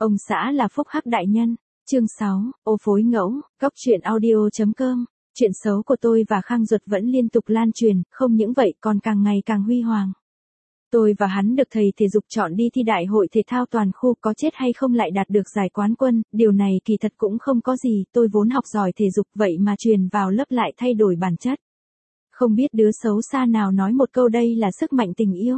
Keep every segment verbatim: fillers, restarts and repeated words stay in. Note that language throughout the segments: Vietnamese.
Ông xã là phúc hắc đại nhân. Chương sáu, ô phối ngẫu, góc truyện audio.com. Chuyện xấu của tôi và Khang Duật vẫn liên tục lan truyền, không những vậy còn càng ngày càng huy hoàng. Tôi và hắn được thầy thể dục chọn đi thi đại hội thể thao toàn khu, có chết hay không lại đạt được giải quán quân, điều này kỳ thật cũng không có gì, tôi vốn học giỏi thể dục vậy mà truyền vào lớp lại thay đổi bản chất. Không biết đứa xấu xa nào nói một câu đây là sức mạnh tình yêu.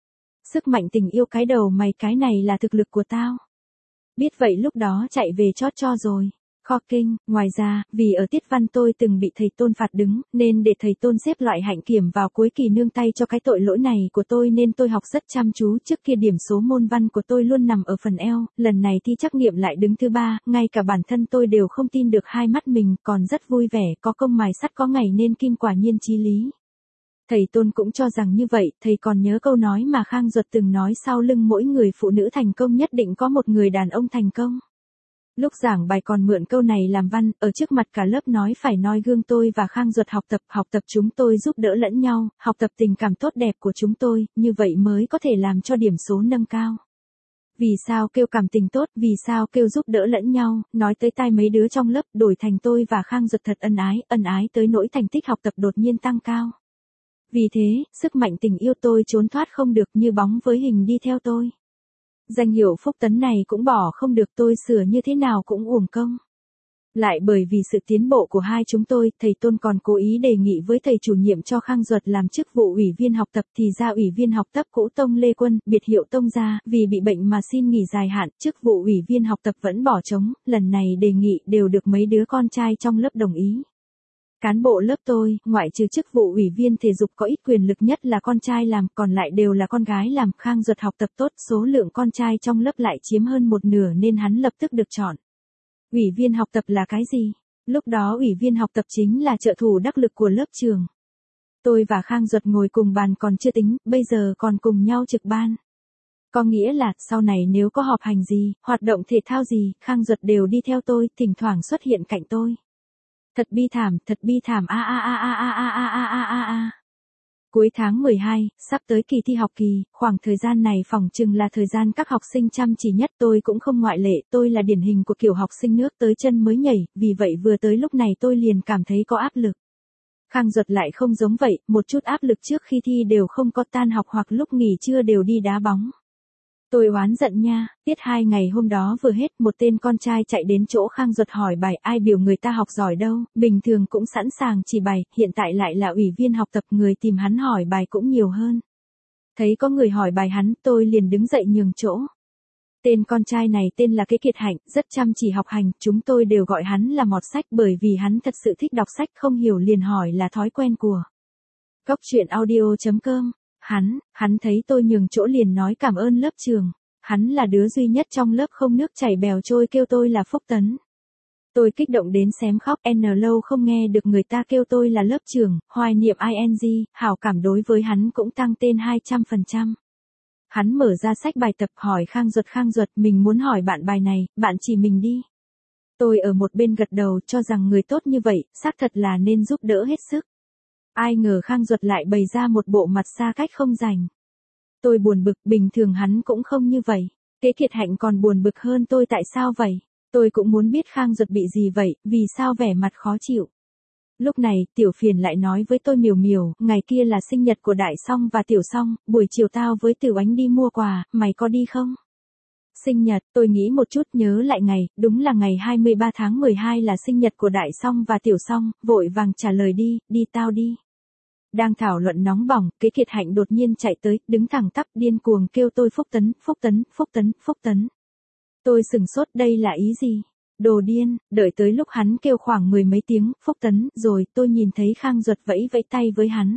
Sức mạnh tình yêu cái đầu mày, cái này là thực lực của tao. Biết vậy lúc đó chạy về chót cho rồi. Kho kinh, ngoài ra, vì ở tiết văn tôi từng bị thầy Tôn phạt đứng, nên để thầy Tôn xếp loại hạnh kiểm vào cuối kỳ nương tay cho cái tội lỗi này của tôi nên tôi học rất chăm chú. Trước kia điểm số môn văn của tôi luôn nằm ở phần eo, lần này thi trắc nghiệm lại đứng thứ ba, ngay cả bản thân tôi đều không tin được hai mắt mình, còn rất vui vẻ, có công mài sắt có ngày nên kim, quả nhiên chí lý. Thầy Tôn cũng cho rằng như vậy, thầy còn nhớ câu nói mà Khang Duật từng nói, sau lưng mỗi người phụ nữ thành công nhất định có một người đàn ông thành công. Lúc giảng bài còn mượn câu này làm văn, ở trước mặt cả lớp nói phải noi gương tôi và Khang Duật học tập, học tập chúng tôi giúp đỡ lẫn nhau, học tập tình cảm tốt đẹp của chúng tôi, như vậy mới có thể làm cho điểm số nâng cao. Vì sao kêu cảm tình tốt, vì sao kêu giúp đỡ lẫn nhau, nói tới tai mấy đứa trong lớp, đổi thành tôi và Khang Duật thật ân ái, ân ái tới nỗi thành tích học tập đột nhiên tăng cao. Vì thế, sức mạnh tình yêu tôi trốn thoát không được, như bóng với hình đi theo tôi. Danh hiệu Phúc Tấn này cũng bỏ không được, tôi sửa như thế nào cũng uổng công. Lại bởi vì sự tiến bộ của hai chúng tôi, thầy Tôn còn cố ý đề nghị với thầy chủ nhiệm cho Khang Duật làm chức vụ ủy viên học tập, thì ra ủy viên học tập cũ Tông Lê Quân, biệt hiệu Tông gia, vì bị bệnh mà xin nghỉ dài hạn, chức vụ ủy viên học tập vẫn bỏ trống, lần này đề nghị đều được mấy đứa con trai trong lớp đồng ý. Cán bộ lớp tôi, ngoại trừ chức vụ ủy viên thể dục có ít quyền lực nhất là con trai làm, còn lại đều là con gái làm. Khang Duật học tập tốt, số lượng con trai trong lớp lại chiếm hơn một nửa nên hắn lập tức được chọn. Ủy viên học tập là cái gì? Lúc đó ủy viên học tập chính là trợ thủ đắc lực của lớp trường. Tôi và Khang Duật ngồi cùng bàn còn chưa tính, bây giờ còn cùng nhau trực ban. Có nghĩa là, sau này nếu có họp hành gì, hoạt động thể thao gì, Khang Duật đều đi theo tôi, thỉnh thoảng xuất hiện cạnh tôi. Thật bi thảm, thật bi thảm a a a a a a a a a a a. Cuối tháng mười hai, sắp tới kỳ thi học kỳ, khoảng thời gian này phỏng chừng là thời gian các học sinh chăm chỉ nhất, tôi cũng không ngoại lệ, tôi là điển hình của kiểu học sinh nước tới chân mới nhảy, vì vậy vừa tới lúc này tôi liền cảm thấy có áp lực. Khang Duật lại không giống vậy, một chút áp lực trước khi thi đều không có, tan học hoặc lúc nghỉ trưa đều đi đá bóng. Tôi oán giận nha, tiết hai ngày hôm đó vừa hết, một tên con trai chạy đến chỗ Khang Duật hỏi bài, ai biểu người ta học giỏi đâu, bình thường cũng sẵn sàng chỉ bài, hiện tại lại là ủy viên học tập, người tìm hắn hỏi bài cũng nhiều hơn. Thấy có người hỏi bài hắn, tôi liền đứng dậy nhường chỗ. Tên con trai này tên là Kế Kiệt Hạnh, rất chăm chỉ học hành, chúng tôi đều gọi hắn là mọt sách bởi vì hắn thật sự thích đọc sách, không hiểu liền hỏi là thói quen của. Góc truyện audio.com. Hắn, hắn thấy tôi nhường chỗ liền nói cảm ơn lớp trường. Hắn là đứa duy nhất trong lớp không nước chảy bèo trôi kêu tôi là Phúc Tấn. Tôi kích động đến xém khóc, n lâu không nghe được người ta kêu tôi là lớp trưởng, hoài niệm ing, hảo cảm đối với hắn cũng tăng tên hai trăm phần trăm. Hắn mở ra sách bài tập hỏi Khang Duật, Khang Duật, mình muốn hỏi bạn bài này, bạn chỉ mình đi. Tôi ở một bên gật đầu cho rằng người tốt như vậy, xác thật là nên giúp đỡ hết sức. Ai ngờ Khang Duật lại bày ra một bộ mặt xa cách không rành. Tôi buồn bực, bình thường hắn cũng không như vậy. Kế Kiệt Hạnh còn buồn bực hơn tôi, tại sao vậy? Tôi cũng muốn biết Khang Duật bị gì vậy, vì sao vẻ mặt khó chịu. Lúc này, Tiểu Phiền lại nói với tôi, Miểu Miểu, ngày kia là sinh nhật của Đại Song và Tiểu Song, buổi chiều tao với Tiểu Ánh đi mua quà, mày có đi không? Sinh nhật, tôi nghĩ một chút nhớ lại ngày, đúng là ngày hai mươi ba tháng mười hai là sinh nhật của Đại Song và Tiểu Song, vội vàng trả lời đi, đi tao đi. Đang thảo luận nóng bỏng, Kế Kiệt Hạnh đột nhiên chạy tới, đứng thẳng tắp điên cuồng kêu tôi Phúc Tấn, Phúc Tấn, Phúc Tấn, Phúc Tấn. Tôi sừng sốt, đây là ý gì? Đồ điên, đợi tới lúc hắn kêu khoảng mười mấy tiếng, Phúc Tấn, rồi tôi nhìn thấy Khang Duật vẫy vẫy tay với hắn.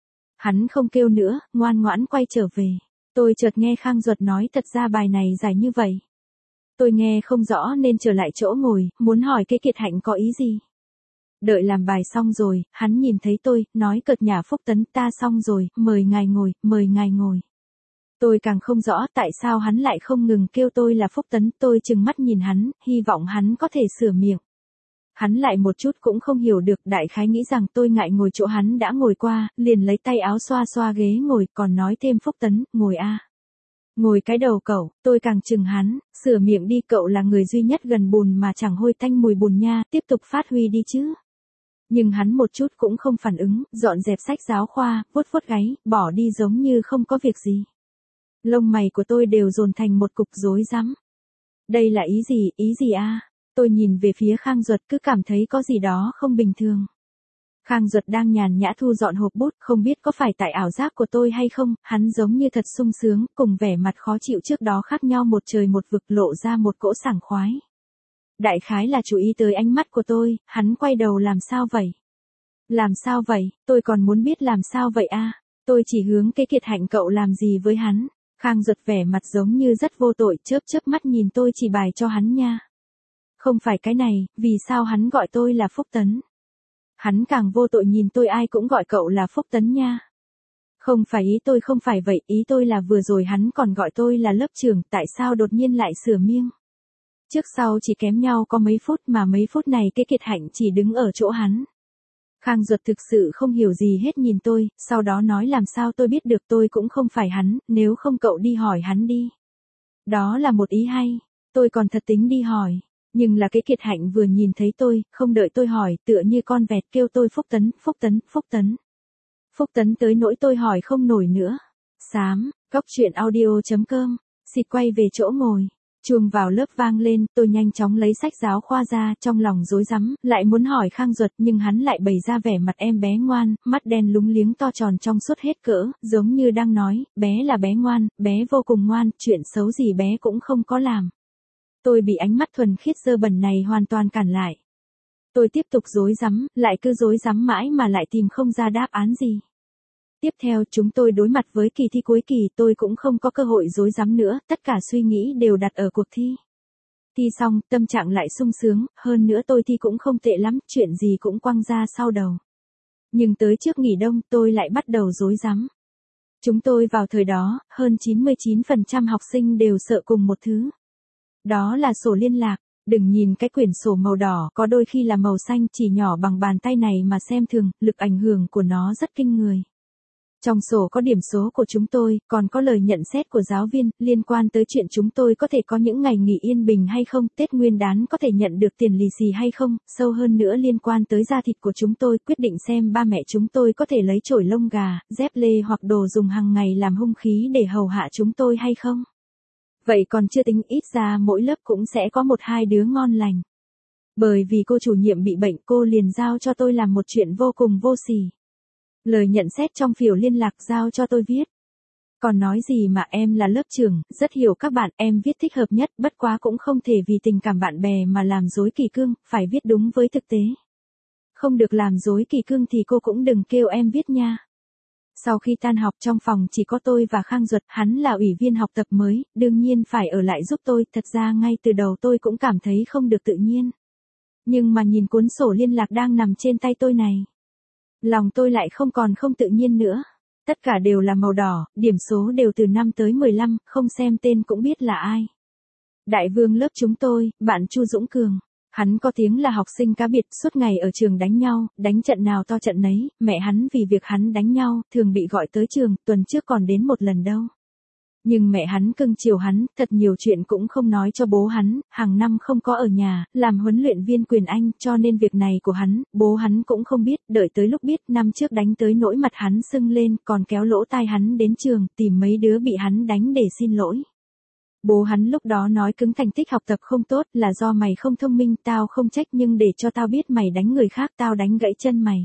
Hắn không kêu nữa, ngoan ngoãn quay trở về. Tôi chợt nghe Khang Duật nói thật ra bài này dài như vậy. Tôi nghe không rõ nên trở lại chỗ ngồi, muốn hỏi Kế Kiệt Hạnh có ý gì. Đợi làm bài xong rồi, hắn nhìn thấy tôi, nói cợt nhả, Phúc Tấn, ta xong rồi, mời ngài ngồi, mời ngài ngồi. Tôi càng không rõ tại sao hắn lại không ngừng kêu tôi là Phúc Tấn, tôi trừng mắt nhìn hắn, hy vọng hắn có thể sửa miệng. Hắn lại một chút cũng không hiểu được, đại khái nghĩ rằng tôi ngại ngồi chỗ hắn đã ngồi qua, liền lấy tay áo xoa xoa ghế ngồi, còn nói thêm Phúc Tấn, ngồi a. Ngồi cái đầu cậu, tôi càng chừng hắn, sửa miệng đi, cậu là người duy nhất gần bùn mà chẳng hôi tanh mùi bùn nha, tiếp tục phát huy đi chứ. Nhưng hắn một chút cũng không phản ứng, dọn dẹp sách giáo khoa, vuốt vuốt gáy, bỏ đi giống như không có việc gì. Lông mày của tôi đều dồn thành một cục rối rắm. Đây là ý gì, ý gì a? Tôi nhìn về phía Khang Duật cứ cảm thấy có gì đó không bình thường. Khang Duật đang nhàn nhã thu dọn hộp bút, không biết có phải tại ảo giác của tôi hay không, hắn giống như thật sung sướng, cùng vẻ mặt khó chịu trước đó khác nhau một trời một vực, lộ ra một cỗ sảng khoái. Đại khái là chú ý tới ánh mắt của tôi, hắn quay đầu làm sao vậy? Làm sao vậy, tôi còn muốn biết làm sao vậy a? Tôi chỉ hướng cái Kiệt Hạnh cậu làm gì với hắn. Khang Duật vẻ mặt giống như rất vô tội, chớp chớp mắt nhìn tôi chỉ bài cho hắn nha. Không phải cái này, vì sao hắn gọi tôi là Phúc Tấn? Hắn càng vô tội nhìn tôi, ai cũng gọi cậu là Phúc Tấn nha. Không phải ý tôi, không phải vậy, ý tôi là vừa rồi hắn còn gọi tôi là lớp trưởng, tại sao đột nhiên lại sửa miêng? Trước sau chỉ kém nhau có mấy phút mà mấy phút này cái Kiệt Hạnh chỉ đứng ở chỗ hắn. Khang Duật thực sự không hiểu gì hết nhìn tôi, sau đó nói làm sao tôi biết được, tôi cũng không phải hắn, nếu không cậu đi hỏi hắn đi. Đó là một ý hay, tôi còn thật tính đi hỏi, nhưng là cái Kiệt Hạnh vừa nhìn thấy tôi, không đợi tôi hỏi, tựa như con vẹt kêu tôi Phúc Tấn, Phúc Tấn, Phúc Tấn. Phúc Tấn tới nỗi tôi hỏi không nổi nữa. Xám, cóc truyện audio chấm com, xịt quay về chỗ ngồi. Chuông vào lớp vang lên, tôi nhanh chóng lấy sách giáo khoa ra, trong lòng rối rắm, lại muốn hỏi Khang Duật nhưng hắn lại bày ra vẻ mặt em bé ngoan, mắt đen lúng liếng to tròn trong suốt hết cỡ, giống như đang nói, bé là bé ngoan, bé vô cùng ngoan, chuyện xấu gì bé cũng không có làm. Tôi bị ánh mắt thuần khiết dơ bẩn này hoàn toàn cản lại. Tôi tiếp tục rối rắm, lại cứ rối rắm mãi mà lại tìm không ra đáp án gì. Tiếp theo chúng tôi đối mặt với kỳ thi cuối kỳ, tôi cũng không có cơ hội rối rắm nữa, tất cả suy nghĩ đều đặt ở cuộc thi. Thi xong, tâm trạng lại sung sướng, hơn nữa tôi thi cũng không tệ lắm, chuyện gì cũng quăng ra sau đầu. Nhưng tới trước nghỉ đông, tôi lại bắt đầu rối rắm. Chúng tôi vào thời đó, hơn chín mươi chín phần trăm học sinh đều sợ cùng một thứ. Đó là sổ liên lạc. Đừng nhìn cái quyển sổ màu đỏ, có đôi khi là màu xanh, chỉ nhỏ bằng bàn tay này mà xem thường, lực ảnh hưởng của nó rất kinh người. Trong sổ có điểm số của chúng tôi, còn có lời nhận xét của giáo viên, liên quan tới chuyện chúng tôi có thể có những ngày nghỉ yên bình hay không, Tết Nguyên đán có thể nhận được tiền lì xì hay không, sâu hơn nữa liên quan tới da thịt của chúng tôi, quyết định xem ba mẹ chúng tôi có thể lấy chổi lông gà, dép lê hoặc đồ dùng hàng ngày làm hung khí để hầu hạ chúng tôi hay không. Vậy còn chưa tính, ít ra mỗi lớp cũng sẽ có một hai đứa ngon lành. Bởi vì cô chủ nhiệm bị bệnh, cô liền giao cho tôi làm một chuyện vô cùng vô sỉ. Lời nhận xét trong phiếu liên lạc giao cho tôi viết. Còn nói gì mà em là lớp trưởng, rất hiểu các bạn, em viết thích hợp nhất, bất quá cũng không thể vì tình cảm bạn bè mà làm dối kỷ cương, phải viết đúng với thực tế. Không được làm dối kỷ cương thì cô cũng đừng kêu em viết nha. Sau khi tan học trong phòng chỉ có tôi và Khang Duật, hắn là ủy viên học tập mới, đương nhiên phải ở lại giúp tôi, thật ra ngay từ đầu tôi cũng cảm thấy không được tự nhiên. Nhưng mà nhìn cuốn sổ liên lạc đang nằm trên tay tôi này. Lòng tôi lại không còn không tự nhiên nữa. Tất cả đều là màu đỏ, điểm số đều từ năm tới mười lăm, không xem tên cũng biết là ai. Đại vương lớp chúng tôi, bạn Chu Dũng Cường. Hắn có tiếng là học sinh cá biệt, suốt ngày ở trường đánh nhau, đánh trận nào to trận nấy, mẹ hắn vì việc hắn đánh nhau, thường bị gọi tới trường, tuần trước còn đến một lần đâu. Nhưng mẹ hắn cưng chiều hắn, thật nhiều chuyện cũng không nói cho bố hắn, hàng năm không có ở nhà, làm huấn luyện viên quyền Anh, cho nên việc này của hắn, bố hắn cũng không biết, đợi tới lúc biết, năm trước đánh tới nỗi mặt hắn sưng lên, còn kéo lỗ tai hắn đến trường, tìm mấy đứa bị hắn đánh để xin lỗi. Bố hắn lúc đó nói cứng thành tích học tập không tốt là do mày không thông minh, tao không trách nhưng để cho tao biết mày đánh người khác tao đánh gãy chân mày.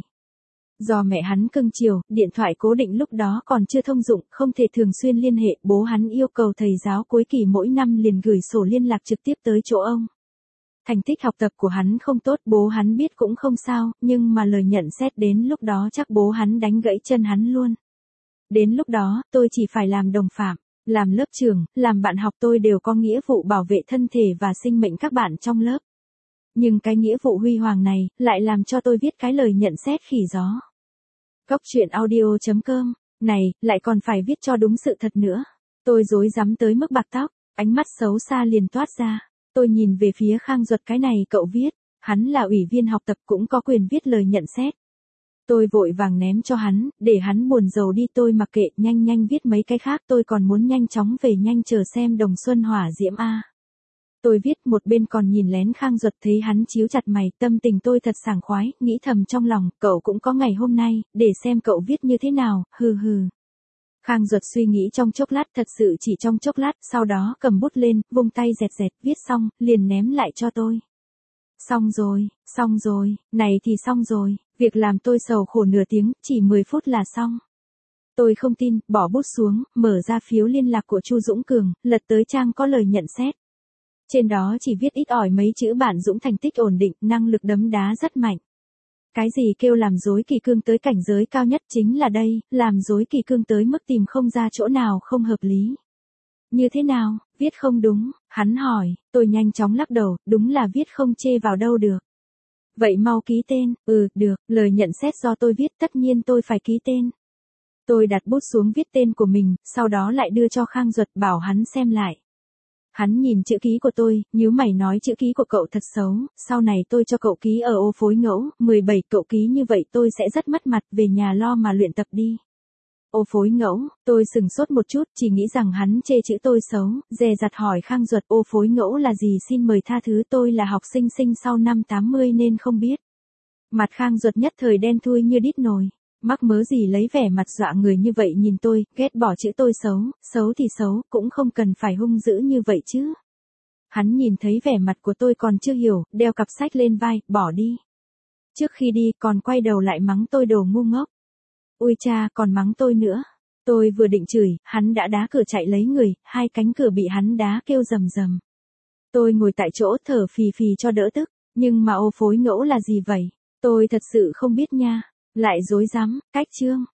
Do mẹ hắn cưng chiều, điện thoại cố định lúc đó còn chưa thông dụng, không thể thường xuyên liên hệ, bố hắn yêu cầu thầy giáo cuối kỳ mỗi năm liền gửi sổ liên lạc trực tiếp tới chỗ ông. Thành tích học tập của hắn không tốt, bố hắn biết cũng không sao, nhưng mà lời nhận xét đến lúc đó chắc bố hắn đánh gãy chân hắn luôn. Đến lúc đó, tôi chỉ phải làm đồng phạm. Làm lớp trưởng, làm bạn học tôi đều có nghĩa vụ bảo vệ thân thể và sinh mệnh các bạn trong lớp. Nhưng cái nghĩa vụ huy hoàng này, lại làm cho tôi viết cái lời nhận xét khỉ gió. Cóc truyện audio chấm com, này, lại còn phải viết cho đúng sự thật nữa. Tôi rối rắm tới mức bạc tóc, ánh mắt xấu xa liền toát ra. Tôi nhìn về phía Khang Duật, cái này cậu viết, hắn là ủy viên học tập cũng có quyền viết lời nhận xét. Tôi vội vàng ném cho hắn, để hắn buồn rầu đi, tôi mặc kệ, nhanh nhanh viết mấy cái khác, tôi còn muốn nhanh chóng về nhanh chờ xem Đồng Xuân hỏa diễm a. Tôi viết một bên còn nhìn lén Khang Duật, thấy hắn chíu chặt mày, tâm tình tôi thật sảng khoái, nghĩ thầm trong lòng, cậu cũng có ngày hôm nay, để xem cậu viết như thế nào, hừ hừ. Khang Duật suy nghĩ trong chốc lát, thật sự chỉ trong chốc lát, sau đó cầm bút lên, vung tay dẹt dẹt, viết xong, liền ném lại cho tôi. Xong rồi, xong rồi, này thì xong rồi, việc làm tôi sầu khổ nửa tiếng, chỉ mười phút là xong. Tôi không tin, bỏ bút xuống, mở ra phiếu liên lạc của Chu Dũng Cường, lật tới trang có lời nhận xét. Trên đó chỉ viết ít ỏi mấy chữ: bạn Dũng thành tích ổn định, năng lực đấm đá rất mạnh. Cái gì kêu làm dối kỳ cương tới cảnh giới cao nhất chính là đây, làm dối kỳ cương tới mức tìm không ra chỗ nào không hợp lý. Như thế nào, viết không đúng, hắn hỏi, tôi nhanh chóng lắc đầu, đúng là viết không chê vào đâu được. Vậy mau ký tên, ừ, được, lời nhận xét do tôi viết, tất nhiên tôi phải ký tên. Tôi đặt bút xuống viết tên của mình, sau đó lại đưa cho Khang Duật bảo hắn xem lại. Hắn nhìn chữ ký của tôi, nhíu mày nói chữ ký của cậu thật xấu, sau này tôi cho cậu ký ở ô phối ngẫu, mười bảy cậu ký như vậy tôi sẽ rất mất mặt, về nhà lo mà luyện tập đi. Ô phối ngẫu, tôi sừng sốt một chút, chỉ nghĩ rằng hắn chê chữ tôi xấu, dè dặt hỏi Khang Duật ô phối ngẫu là gì, xin mời tha thứ, tôi là học sinh sinh sau năm tám mươi nên không biết. Mặt Khang Duật nhất thời đen thui như đít nồi. Mắc mớ gì lấy vẻ mặt dọa người như vậy nhìn tôi, ghét bỏ chữ tôi xấu, xấu thì xấu, cũng không cần phải hung dữ như vậy chứ. Hắn nhìn thấy vẻ mặt của tôi còn chưa hiểu, đeo cặp sách lên vai, bỏ đi. Trước khi đi còn quay đầu lại mắng tôi đồ ngu ngốc. Ui cha, còn mắng tôi nữa. Tôi vừa định chửi, hắn đã đá cửa chạy lấy người, hai cánh cửa bị hắn đá kêu rầm rầm. Tôi ngồi tại chỗ thở phì phì cho đỡ tức, nhưng mà ô phối ngẫu là gì vậy? Tôi thật sự không biết nha. Lại dối rắm, cách chương.